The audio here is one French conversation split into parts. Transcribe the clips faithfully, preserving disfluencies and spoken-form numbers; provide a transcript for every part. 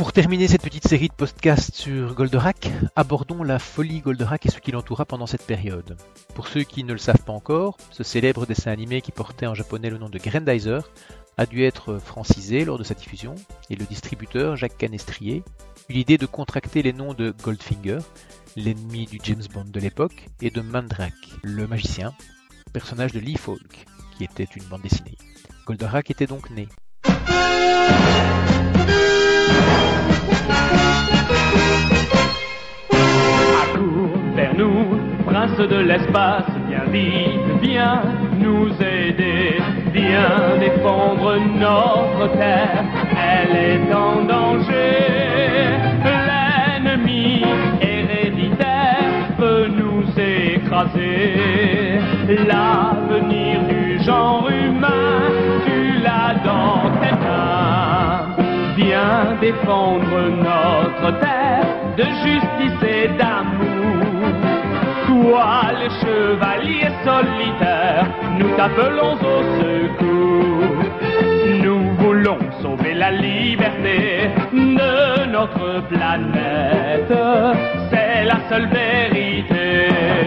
Pour terminer cette petite série de podcasts sur Goldorak, abordons la folie Goldorak et ce qui l'entoura pendant cette période. Pour ceux qui ne le savent pas encore, ce célèbre dessin animé qui portait en japonais le nom de Grandizer a dû être francisé lors de sa diffusion, et le distributeur Jacques Canestrier eut l'idée de contracter les noms de Goldfinger, l'ennemi du James Bond de l'époque, et de Mandrake, le magicien, personnage de Lee Falk, qui était une bande dessinée. Goldorak était donc né. Accours vers nous, prince de l'espace, viens vite, viens nous aider, viens défendre notre terre, elle est en danger. L'ennemi héréditaire veut nous écraser, l'avenir du genre humain, tu l'as dans tes mains. Viens défendre notre terre de justice et d'amour. Toi, les chevaliers solitaires, nous t'appelons au secours. Nous voulons sauver la liberté de notre planète, c'est la seule vérité.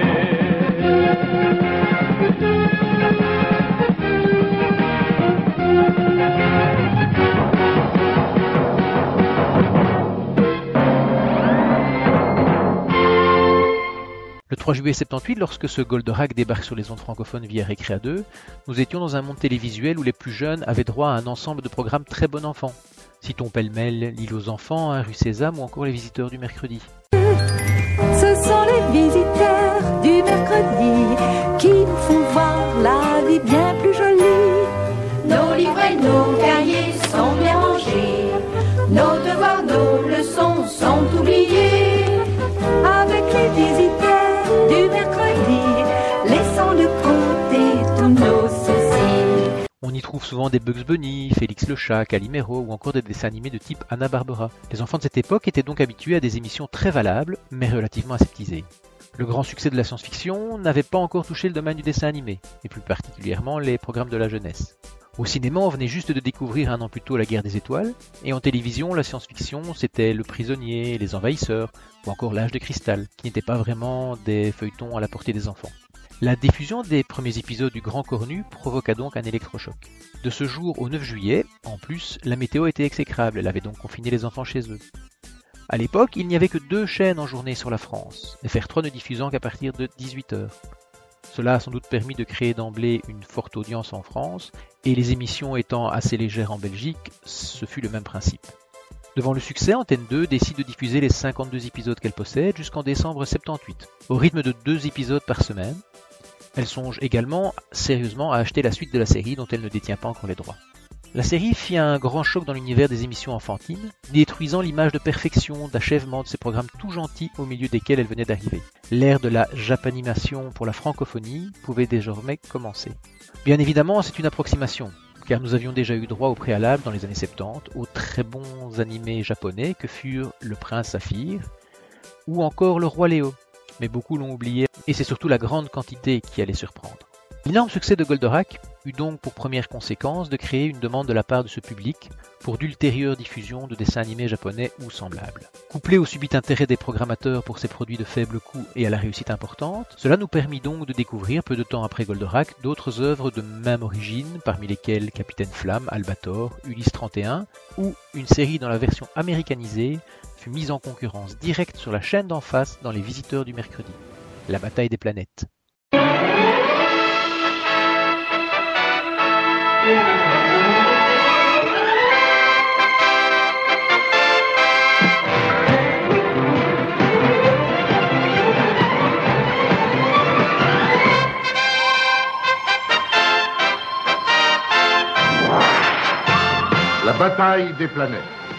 Le trois juillet soixante-dix-huit, lorsque ce Goldorak débarque sur les ondes francophones via Récréa deux, nous étions dans un monde télévisuel où les plus jeunes avaient droit à un ensemble de programmes très bon enfant. Citons pêle-mêle L'île aux enfants, hein, Rue Sésame ou encore Les visiteurs du mercredi. Ce sont les visiteurs du mercredi qui nous font voir la vie bien plus jolie. Nos livres et nos cahiers sont bien rangés, nos devoirs, nos leçons sont oubliés. Avec les visiteurs du mercredi, laissons de côté tous nos soucis. On y trouve souvent des Bugs Bunny, Félix le chat, Calimero ou encore des dessins animés de type Hanna-Barbera. Les enfants de cette époque étaient donc habitués à des émissions très valables, mais relativement aseptisées. Le grand succès de la science-fiction n'avait pas encore touché le domaine du dessin animé, et plus particulièrement les programmes de la jeunesse. Au cinéma, on venait juste de découvrir un an plus tôt La Guerre des Étoiles, et en télévision, la science-fiction, c'était Le Prisonnier, Les Envahisseurs, ou encore L'Âge de Cristal, qui n'étaient pas vraiment des feuilletons à la portée des enfants. La diffusion des premiers épisodes du Grand Cornu provoqua donc un électrochoc. De ce jour au neuf juillet, en plus, la météo était exécrable, elle avait donc confiné les enfants chez eux. À l'époque, il n'y avait que deux chaînes en journée sur la France, F R trois ne diffusant qu'à partir de dix-huit heures. Cela a sans doute permis de créer d'emblée une forte audience en France, et les émissions étant assez légères en Belgique, ce fut le même principe. Devant le succès, Antenne deux décide de diffuser les cinquante-deux épisodes qu'elle possède jusqu'en décembre soixante-dix-huit, au rythme de deux épisodes par semaine. Elle songe également sérieusement à acheter la suite de la série dont elle ne détient pas encore les droits. La série fit un grand choc dans l'univers des émissions enfantines, détruisant l'image de perfection, d'achèvement de ces programmes tout gentils au milieu desquels elle venait d'arriver. L'ère de la japanimation pour la francophonie pouvait désormais commencer. Bien évidemment, c'est une approximation, car nous avions déjà eu droit au préalable dans les années soixante-dix aux très bons animés japonais que furent Le Prince Saphir ou encore Le Roi Léo. Mais beaucoup l'ont oublié, et c'est surtout la grande quantité qui allait surprendre. L'énorme succès de Goldorak eut donc pour première conséquence de créer une demande de la part de ce public pour d'ultérieures diffusions de dessins animés japonais ou semblables. Couplé au subit intérêt des programmateurs pour ces produits de faible coût et à la réussite importante, cela nous permit donc de découvrir, peu de temps après Goldorak, d'autres œuvres de même origine, parmi lesquelles Capitaine Flamme, Albator, Ulysse trente et un, ou une série dont la version américanisée fut mise en concurrence directe sur la chaîne d'en face dans Les visiteurs du mercredi. La bataille des planètes. La bataille des planètes.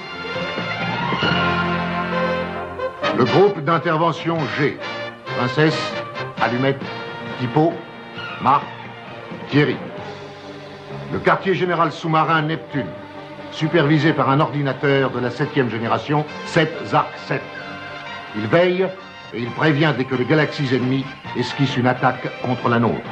Le groupe d'intervention G. Princesse, Allumette, Typo, Marc, Thierry. Le quartier général sous-marin Neptune, supervisé par un ordinateur de la septième génération, sept Zark sept. Il veille et il prévient dès que les galaxies ennemies esquissent une attaque contre la nôtre.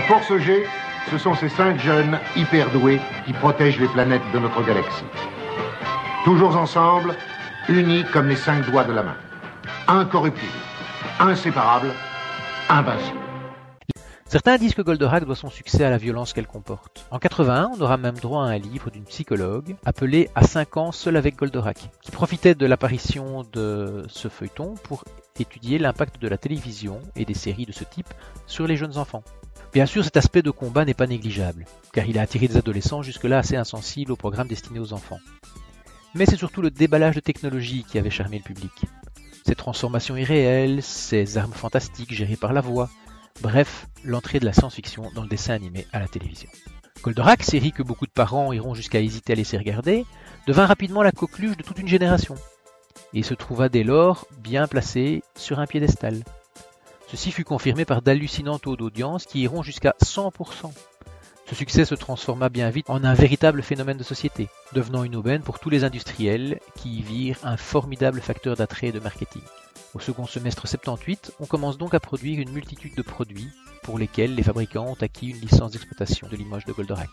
Force G, ce sont ces cinq jeunes hyper doués qui protègent les planètes de notre galaxie. Toujours ensemble, unis comme les cinq doigts de la main. Incorruptibles, inséparables, invincibles. Certains disent que Goldorak doit son succès à la violence qu'elle comporte. En quatre-vingt-un, on aura même droit à un livre d'une psychologue appelé « À cinq ans, seul avec Goldorak », qui profitait de l'apparition de ce feuilleton pour étudier l'impact de la télévision et des séries de ce type sur les jeunes enfants. Bien sûr, cet aspect de combat n'est pas négligeable, car il a attiré des adolescents jusque-là assez insensibles aux programmes destinés aux enfants. Mais c'est surtout le déballage de technologie qui avait charmé le public. Ces transformations irréelles, ces armes fantastiques gérées par la voix, bref, l'entrée de la science-fiction dans le dessin animé à la télévision. Goldorak, série que beaucoup de parents iront jusqu'à hésiter à laisser regarder, devint rapidement la coqueluche de toute une génération, et se trouva dès lors bien placé sur un piédestal. Ceci fut confirmé par d'hallucinants taux d'audience qui iront jusqu'à cent pour cent. Ce succès se transforma bien vite en un véritable phénomène de société, devenant une aubaine pour tous les industriels qui y virent un formidable facteur d'attrait et de marketing. Au second semestre soixante-dix-huit, on commence donc à produire une multitude de produits pour lesquels les fabricants ont acquis une licence d'exploitation de l'image de Goldorak.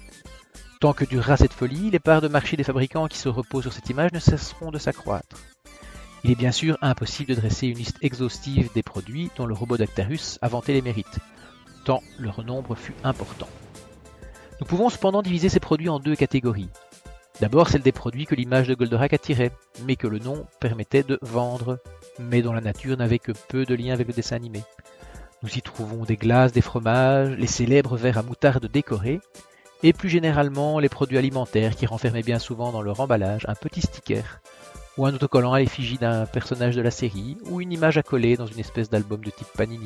Tant que durera cette folie, les parts de marché des fabricants qui se reposent sur cette image ne cesseront de s'accroître. Il est bien sûr impossible de dresser une liste exhaustive des produits dont le robot d'Actarus a vanté les mérites, tant leur nombre fut important. Nous pouvons cependant diviser ces produits en deux catégories. D'abord celle des produits que l'image de Goldorak attirait, mais que le nom permettait de vendre, mais dont la nature n'avait que peu de lien avec le dessin animé. Nous y trouvons des glaces, des fromages, les célèbres verres à moutarde décorés, et plus généralement les produits alimentaires qui renfermaient bien souvent dans leur emballage un petit sticker, ou un autocollant à l'effigie d'un personnage de la série, ou une image à coller dans une espèce d'album de type Panini.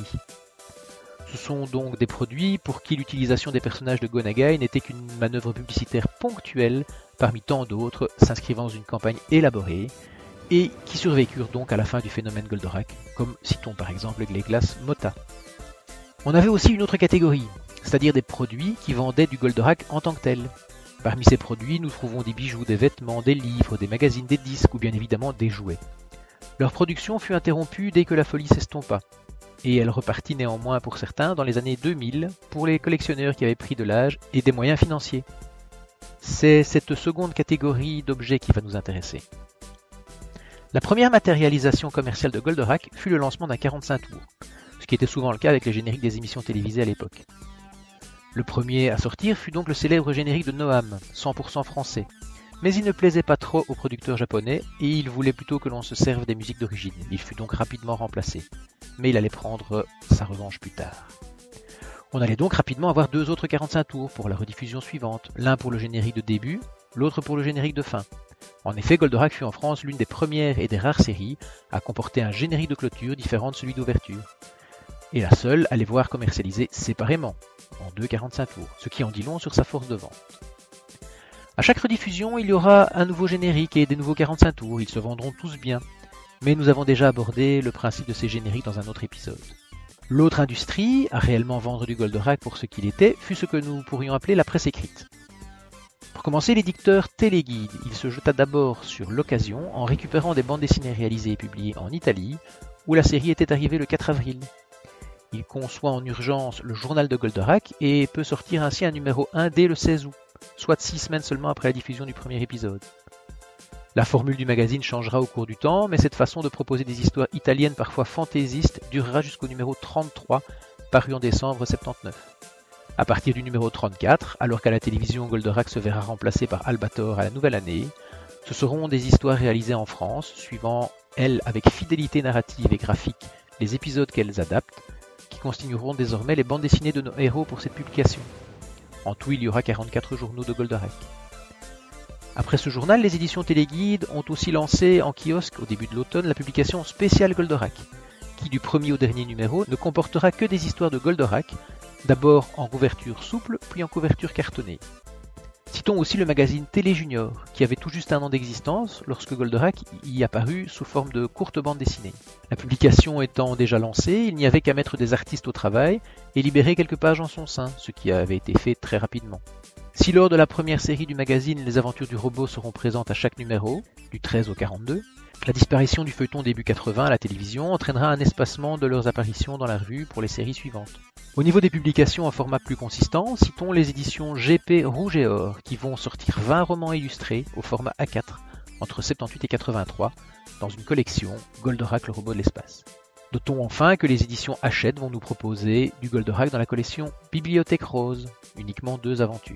Ce sont donc des produits pour qui l'utilisation des personnages de Go Nagai n'était qu'une manœuvre publicitaire ponctuelle parmi tant d'autres s'inscrivant dans une campagne élaborée, et qui survécurent donc à la fin du phénomène Goldorak, comme citons par exemple les glaces Mota. On avait aussi une autre catégorie, c'est-à-dire des produits qui vendaient du Goldorak en tant que tel. Parmi ces produits, nous trouvons des bijoux, des vêtements, des livres, des magazines, des disques ou bien évidemment des jouets. Leur production fut interrompue dès que la folie s'estompa, et elle repartit néanmoins pour certains dans les années deux mille pour les collectionneurs qui avaient pris de l'âge et des moyens financiers. C'est cette seconde catégorie d'objets qui va nous intéresser. La première matérialisation commerciale de Goldorak fut le lancement d'un quarante-cinq tours, ce qui était souvent le cas avec les génériques des émissions télévisées à l'époque. Le premier à sortir fut donc le célèbre générique de Noam, cent pour cent français, mais il ne plaisait pas trop aux producteurs japonais et il voulait plutôt que l'on se serve des musiques d'origine. Il fut donc rapidement remplacé, mais il allait prendre sa revanche plus tard. On allait donc rapidement avoir deux autres quarante-cinq tours pour la rediffusion suivante, l'un pour le générique de début, l'autre pour le générique de fin. En effet, Goldorak fut en France l'une des premières et des rares séries à comporter un générique de clôture différent de celui d'ouverture, et la seule à les voir commercialisés séparément, en deux quarante-cinq tours, ce qui en dit long sur sa force de vente. À chaque rediffusion, il y aura un nouveau générique et des nouveaux quarante-cinq tours, ils se vendront tous bien, mais nous avons déjà abordé le principe de ces génériques dans un autre épisode. L'autre industrie à réellement vendre du Goldorak pour ce qu'il était fut ce que nous pourrions appeler la presse écrite. Pour commencer, l'éditeur Téléguide, il se jeta d'abord sur l'occasion en récupérant des bandes dessinées réalisées et publiées en Italie, où la série était arrivée le quatre avril. Il conçoit en urgence le journal de Goldorak et peut sortir ainsi un numéro un dès le seize août, soit six semaines seulement après la diffusion du premier épisode. La formule du magazine changera au cours du temps, mais cette façon de proposer des histoires italiennes parfois fantaisistes durera jusqu'au numéro trente-trois, paru en décembre soixante-dix-neuf. À partir du numéro trente-quatre, alors qu'à la télévision Goldorak se verra remplacé par Albator à la nouvelle année, ce seront des histoires réalisées en France, suivant, elles, avec fidélité narrative et graphique, les épisodes qu'elles adaptent, qui constitueront désormais les bandes dessinées de nos héros pour cette publication. En tout, il y aura quarante-quatre journaux de Goldorak. Après ce journal, les éditions Téléguide ont aussi lancé en kiosque, au début de l'automne, la publication spéciale Goldorak, qui du premier au dernier numéro ne comportera que des histoires de Goldorak, d'abord en couverture souple, puis en couverture cartonnée. Citons aussi le magazine Télé Junior, qui avait tout juste un an d'existence lorsque Goldorak y apparut sous forme de courte bande dessinée. La publication étant déjà lancée, il n'y avait qu'à mettre des artistes au travail et libérer quelques pages en son sein, ce qui avait été fait très rapidement. Si lors de la première série du magazine, les aventures du robot seront présentes à chaque numéro, du treize au quarante-deux, La disparition du feuilleton début quatre-vingts à la télévision entraînera un espacement de leurs apparitions dans la revue pour les séries suivantes. Au niveau des publications en format plus consistant, citons les éditions G P Rouge et Or qui vont sortir vingt romans illustrés au format A quatre entre soixante-dix-huit et quatre-vingt-trois dans une collection Goldorak le robot de l'espace. Notons enfin que les éditions Hachette vont nous proposer du Goldorak dans la collection Bibliothèque Rose, uniquement deux aventures.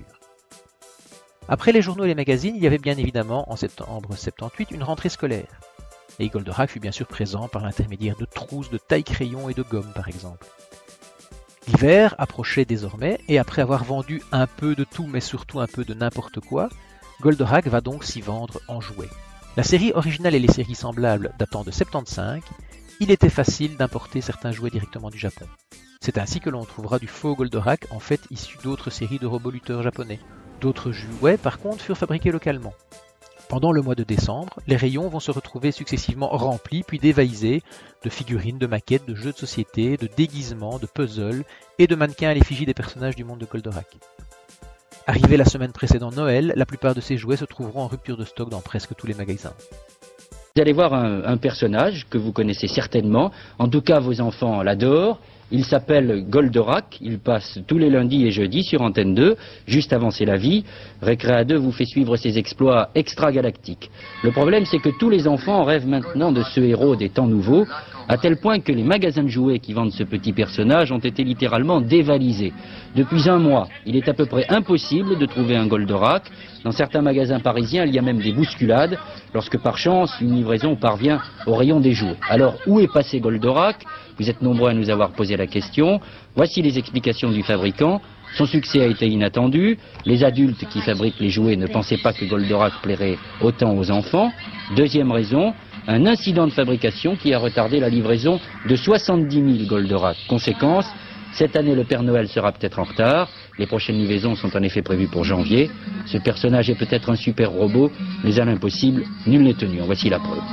Après les journaux et les magazines, il y avait bien évidemment en septembre soixante-dix-huit une rentrée scolaire. Et Goldorak fut bien sûr présent par l'intermédiaire de trousses de taille-crayon et de gomme par exemple. L'hiver approchait désormais et après avoir vendu un peu de tout mais surtout un peu de n'importe quoi, Goldorak va donc s'y vendre en jouets. La série originale et les séries semblables datant de soixante-quinze, il était facile d'importer certains jouets directement du Japon. C'est ainsi que l'on trouvera du faux Goldorak en fait issu d'autres séries de robots lutteurs japonais. D'autres jouets par contre furent fabriqués localement. Pendant le mois de décembre, les rayons vont se retrouver successivement remplis puis dévalisés de figurines, de maquettes, de jeux de société, de déguisements, de puzzles et de mannequins à l'effigie des personnages du monde de Goldorak. Arrivé la semaine précédant Noël, la plupart de ces jouets se trouveront en rupture de stock dans presque tous les magasins. Vous allez voir un, un personnage que vous connaissez certainement, en tout cas vos enfants l'adorent. Il s'appelle Goldorak, il passe tous les lundis et jeudis sur Antenne deux, juste avant C'est la vie. Récréa deux vous fait suivre ses exploits extragalactiques. Le problème c'est que tous les enfants rêvent maintenant de ce héros des temps nouveaux, à tel point que les magasins de jouets qui vendent ce petit personnage ont été littéralement dévalisés. Depuis un mois, il est à peu près impossible de trouver un Goldorak. Dans certains magasins parisiens, il y a même des bousculades, lorsque par chance, une livraison parvient au rayon des jouets. Alors, où est passé Goldorak ? Vous êtes nombreux à nous avoir posé la question. Voici les explications du fabricant. Son succès a été inattendu. Les adultes qui fabriquent les jouets ne pensaient pas que Goldorak plairait autant aux enfants. Deuxième raison, un incident de fabrication qui a retardé la livraison de soixante-dix mille Goldorak. Conséquence, cette année le Père Noël sera peut-être en retard. Les prochaines livraisons sont en effet prévues pour janvier. Ce personnage est peut-être un super robot, mais à l'impossible, nul n'est tenu. En voici la preuve.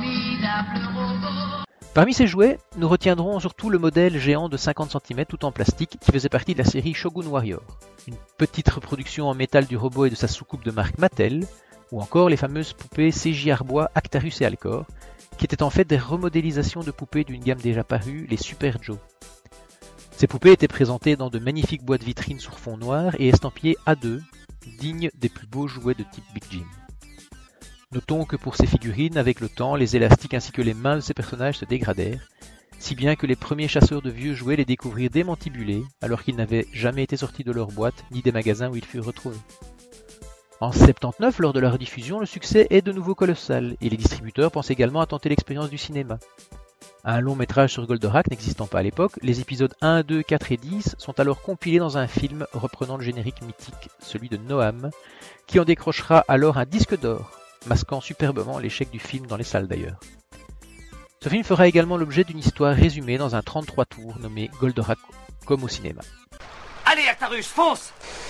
Parmi ces jouets, nous retiendrons surtout le modèle géant de cinquante centimètres tout en plastique qui faisait partie de la série Shogun Warrior, une petite reproduction en métal du robot et de sa soucoupe de marque Mattel, ou encore les fameuses poupées C J Arbois Actarus et Alcor, qui étaient en fait des remodélisations de poupées d'une gamme déjà parue, les Super Joe. Ces poupées étaient présentées dans de magnifiques boîtes vitrines sur fond noir et estampillées A deux, dignes des plus beaux jouets de type Big Jim. Notons que pour ces figurines, avec le temps, les élastiques ainsi que les mains de ces personnages se dégradèrent, si bien que les premiers chasseurs de vieux jouets les découvrirent démantibulés, alors qu'ils n'avaient jamais été sortis de leur boîte, ni des magasins où ils furent retrouvés. En soixante-dix-neuf, lors de la rediffusion, le succès est de nouveau colossal, et les distributeurs pensent également à tenter l'expérience du cinéma. Un long métrage sur Goldorak n'existant pas à l'époque, les épisodes un, deux, quatre et dix sont alors compilés dans un film reprenant le générique mythique, celui de Noam, qui en décrochera alors un disque d'or, masquant superbement l'échec du film dans les salles d'ailleurs. Ce film fera également l'objet d'une histoire résumée dans un trente-trois tours nommé Goldorak comme au cinéma. Allez Actarus, fonce!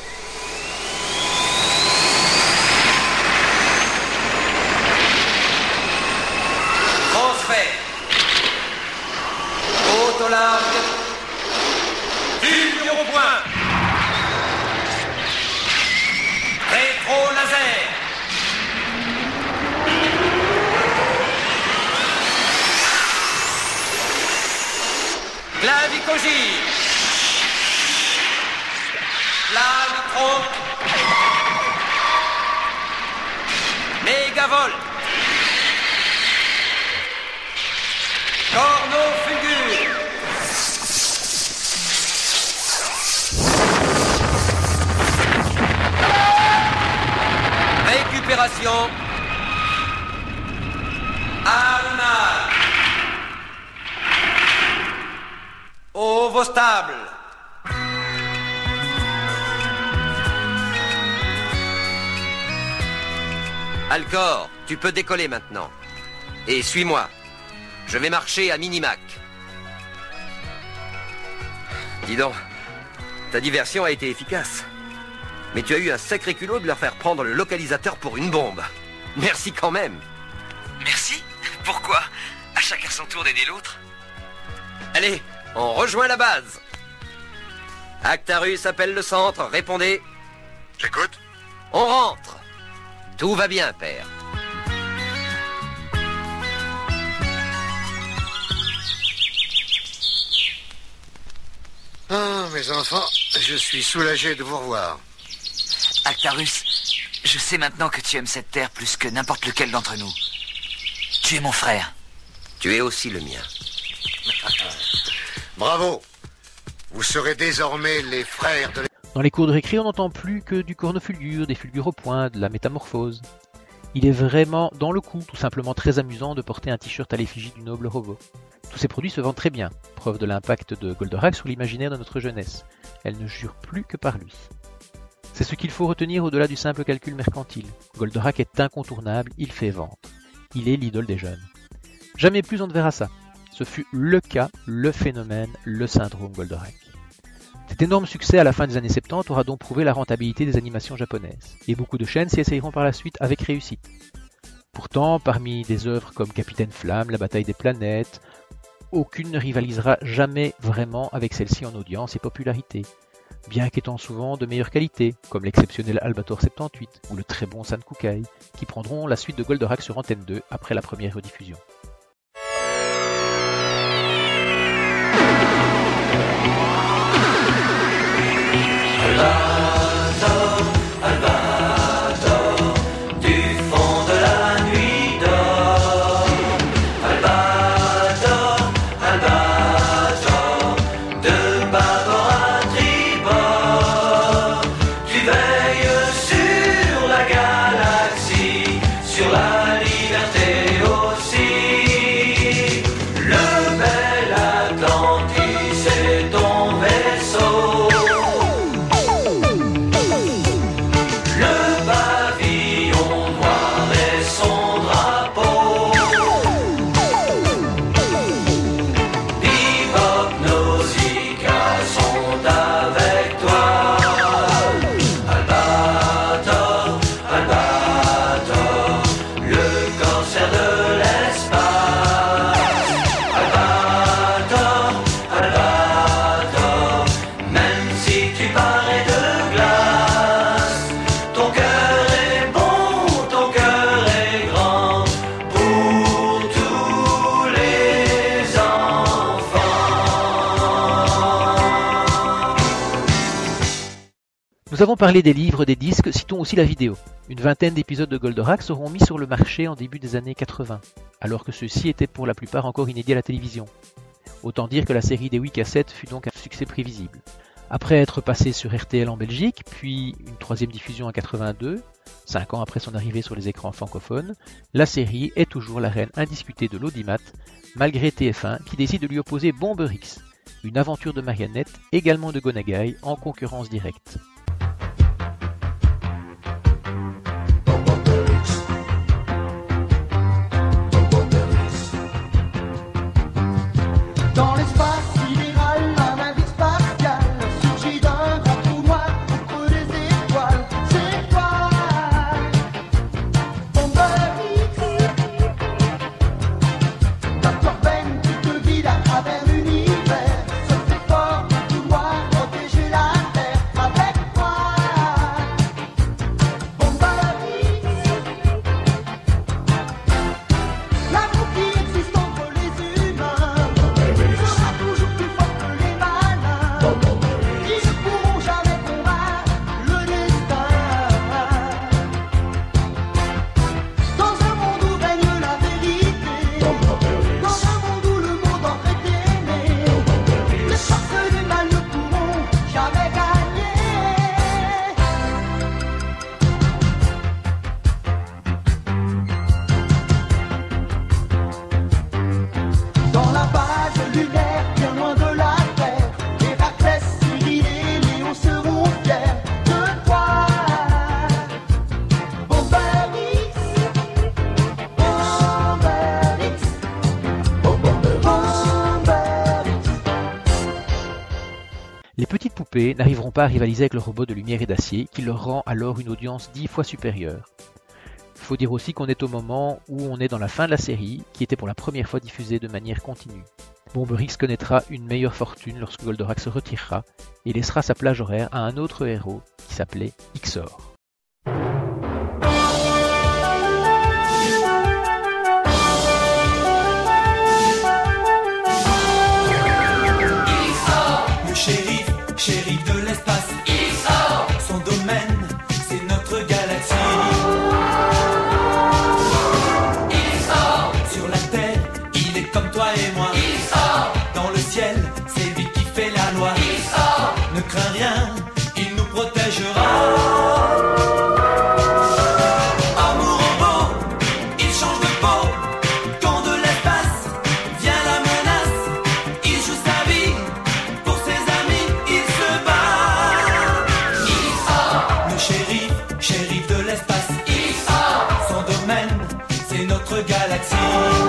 Transfert. Haute au large. Dur au point. Rétro laser. Clavicogire. Clavicro. Mégavolt. Cornofugure. Récupération. Arma. Ovostable. Alcor, tu peux décoller maintenant. Et suis-moi. Je vais marcher à Minimac. Dis donc, ta diversion a été efficace. Mais tu as eu un sacré culot de leur faire prendre le localisateur pour une bombe. Merci quand même. Merci? Pourquoi? À chacun son tour d'aider l'autre. Allez, on rejoint la base. Actarus appelle le centre, répondez. J'écoute. On rentre. Tout va bien, père. les enfants, je suis soulagé de vous revoir. Actarus, je sais maintenant que tu aimes cette terre plus que n'importe lequel d'entre nous. Tu es mon frère. Tu es aussi le mien. Bravo. Vous serez désormais les frères de... Dans les cours de récré, on n'entend plus que du cornofulgure, des fulgures au point, de la métamorphose. Il est vraiment dans le coup, tout simplement très amusant de porter un t-shirt à l'effigie du noble robot. Tous ces produits se vendent très bien, preuve de l'impact de Goldorak sur l'imaginaire de notre jeunesse. Elle ne jure plus que par lui. C'est ce qu'il faut retenir au-delà du simple calcul mercantile. Goldorak est incontournable, il fait vendre. Il est l'idole des jeunes. Jamais plus on ne verra ça. Ce fut le cas, le phénomène, le syndrome Goldorak. Cet énorme succès à la fin des années soixante-dix aura donc prouvé la rentabilité des animations japonaises, et beaucoup de chaînes s'y essayeront par la suite avec réussite. Pourtant, parmi des œuvres comme Capitaine Flamme, La Bataille des Planètes, aucune ne rivalisera jamais vraiment avec celle-ci en audience et popularité, bien qu'étant souvent de meilleure qualité, comme l'exceptionnel Albator soixante-dix-huit ou le très bon Sankukai, qui prendront la suite de Goldorak sur Antenne deux après la première rediffusion. Albator, Albator, du fond de la nuit d'or. Albator, Albator, de bâbord à tribord. Tu veilles sur la galaxie, sur la liberté aussi. Le bel Atlantis est ton vaisseau. Nous avons parlé des livres, des disques, citons aussi la vidéo. Une vingtaine d'épisodes de Goldorak seront mis sur le marché en début des années quatre-vingts, alors que ceux-ci étaient pour la plupart encore inédits à la télévision. Autant dire que la série des huit cassettes fut donc un succès prévisible. Après être passé sur R T L en Belgique, puis une troisième diffusion en quatre-vingt-deux, cinq ans après son arrivée sur les écrans francophones, la série est toujours la reine indiscutée de l'audimat, malgré T F un qui décide de lui opposer Bomberix, une aventure de marionnettes, également de Go Nagai, en concurrence directe. Dans l'espace sidéral, un navire spatial surgit d'un grand trou noir au creux des étoiles. C'est toi, Bomberix. Docteur Ben qui te guide à travers l'univers. Sauver fort du trou noir, protéger la terre avec toi, Bomberix. L'amour qui existe entre les humains sera toujours plus fort que les malins. Ils ne pourront jamais combattre le destin. Dans un monde où règne la vérité, dans un monde où le monde entre est aimé, les forces du mal ne pourront jamais gagner. Dans la base lunaire, bien loin de la terre, Héraclès, Cyril et Léon seront fiers de toi, Bomberix. Bomberix. Bomberix. Les petites poupées n'arriveront pas à rivaliser avec le robot de lumière et d'acier, qui leur rend alors une audience dix fois supérieure. Il faut dire aussi qu'on est au moment où on est dans la fin de la série, qui était pour la première fois diffusée de manière continue. Bomberix connaîtra une meilleure fortune lorsque Goldorak se retirera et laissera sa plage horaire à un autre héros qui s'appelait Ixor. Le shérif, shérif. toi et moi. Il sort dans le ciel, c'est lui qui fait la loi. Il sort, ne crains rien, il nous protégera. Amour robot, il change de peau. Quand de l'espace vient la menace, il joue sa vie pour ses amis, il se bat. Il sort, Le shérif, shérif de l'espace, il sort, son domaine, c'est notre galaxie.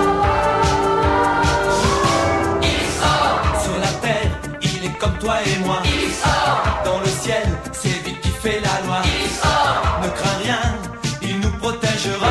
il sort, Sur la terre, il est comme toi et moi. il sort, Dans le ciel, c'est lui qui fait la loi. il sort. Ne crains rien, il nous protégera.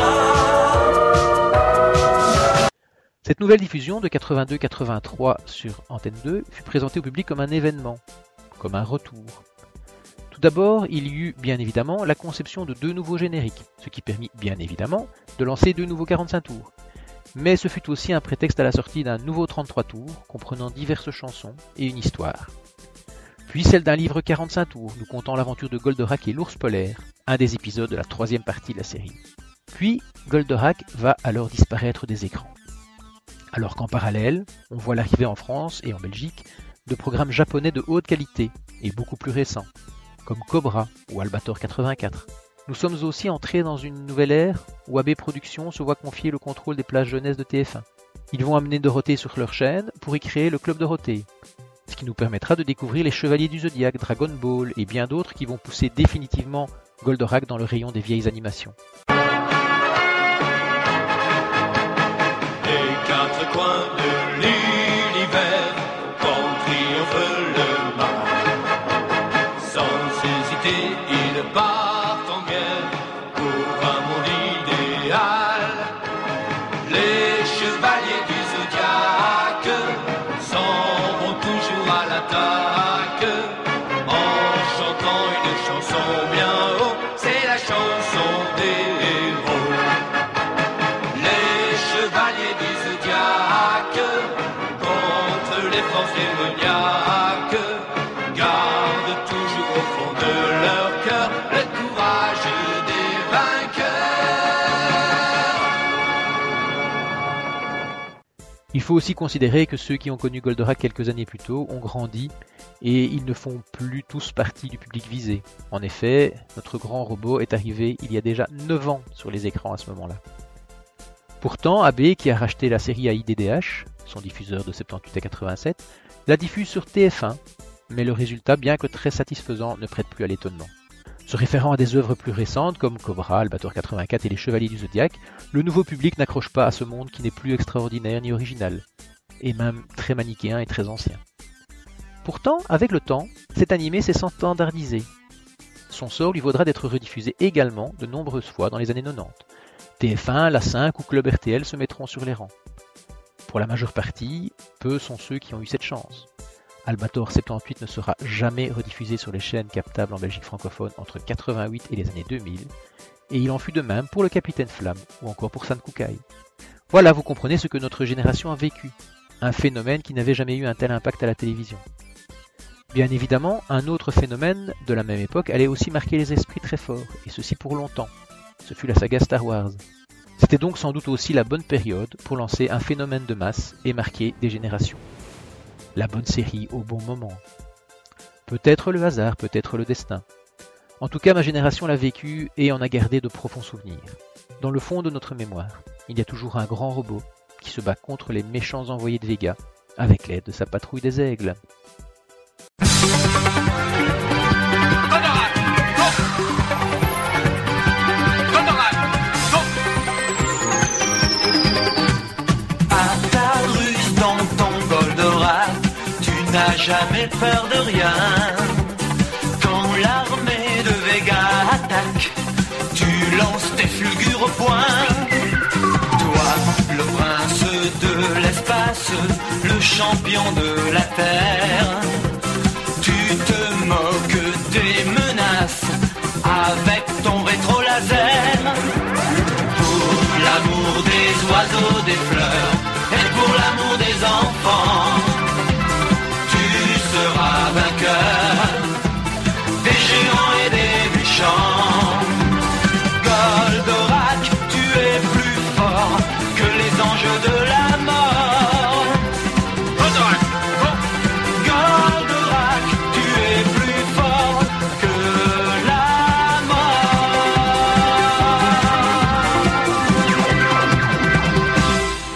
Cette nouvelle diffusion de quatre-vingt-deux quatre-vingt-trois sur Antenne deux fut présentée au public comme un événement, comme un retour. Tout d'abord, il y eut bien évidemment la conception de deux nouveaux génériques, ce qui permit bien évidemment de lancer deux nouveaux quarante-cinq tours. Mais ce fut aussi un prétexte à la sortie d'un nouveau trente-trois tours, comprenant diverses chansons et une histoire. Puis celle d'un livre quarante-cinq tours, nous contant l'aventure de Goldorak et l'ours polaire, un des épisodes de la troisième partie de la série. Puis Goldorak va alors disparaître des écrans. Alors qu'en parallèle, on voit l'arrivée en France et en Belgique de programmes japonais de haute qualité et beaucoup plus récents, comme Cobra ou Albator quatre-vingt-quatre. Nous sommes aussi entrés dans une nouvelle ère où A B Productions se voit confier le contrôle des plages jeunesse de T F un. Ils vont amener Dorothée sur leur chaîne pour y créer le Club Dorothée, ce qui nous permettra de découvrir les Chevaliers du Zodiaque, Dragon Ball et bien d'autres qui vont pousser définitivement Goldorak dans le rayon des vieilles animations. Les quatre coins de l'univers, quand triomphe le mal. Sans hésiter, ils partent en guerre pour un monde idéal. Les chevaliers du zodiaque s'en vont toujours à l'attaque, en chantant une chanson bien haut, c'est la chanson des héros. Les chevaliers du zodiaque, contre les forces démoniaques, gardent toujours au fond de leur cœur le courage des vainqueurs. Il faut aussi considérer que ceux qui ont connu Goldorak quelques années plus tôt ont grandi et ils ne font plus tous partie du public visé. En effet, notre grand robot est arrivé il y a déjà neuf ans sur les écrans à ce moment-là. Pourtant, A B, qui a racheté la série à I D D H, son diffuseur de soixante-dix-huit à quatre-vingt-sept, la diffuse sur T F un, mais le résultat, bien que très satisfaisant, ne prête plus à l'étonnement. Se référant à des œuvres plus récentes comme Cobra, Albator quatre-vingt-quatre et les Chevaliers du Zodiaque, le nouveau public n'accroche pas à ce monde qui n'est plus extraordinaire ni original, et même très manichéen et très ancien. Pourtant, avec le temps, cet animé s'est standardisé. Son sort lui vaudra d'être rediffusé également de nombreuses fois dans les années quatre-vingt-dix. T F un, la cinq ou Club R T L se mettront sur les rangs. Pour la majeure partie, peu sont ceux qui ont eu cette chance. Albator soixante-dix-huit ne sera jamais rediffusé sur les chaînes captables en Belgique francophone entre quatre-vingt-huit et les années deux mille, et il en fut de même pour le Capitaine Flamme ou encore pour San Kukai. Voilà, vous comprenez ce que notre génération a vécu, un phénomène qui n'avait jamais eu un tel impact à la télévision. Bien évidemment, un autre phénomène de la même époque allait aussi marquer les esprits très fort, et ceci pour longtemps. Ce fut la saga Star Wars. C'était donc sans doute aussi la bonne période pour lancer un phénomène de masse et marquer des générations. La bonne série au bon moment. Peut-être le hasard, peut-être le destin. En tout cas, ma génération l'a vécu et en a gardé de profonds souvenirs. Dans le fond de notre mémoire, il y a toujours un grand robot qui se bat contre les méchants envoyés de Vega avec l'aide de sa patrouille des aigles. N'as jamais peur de rien. Quand l'armée de Vega attaque, tu lances tes fulgures au poing. Toi, le prince de l'espace, le champion de la terre, tu te moques des menaces avec ton rétro-laser. Pour l'amour des oiseaux, des fleurs, et pour l'amour des enfants,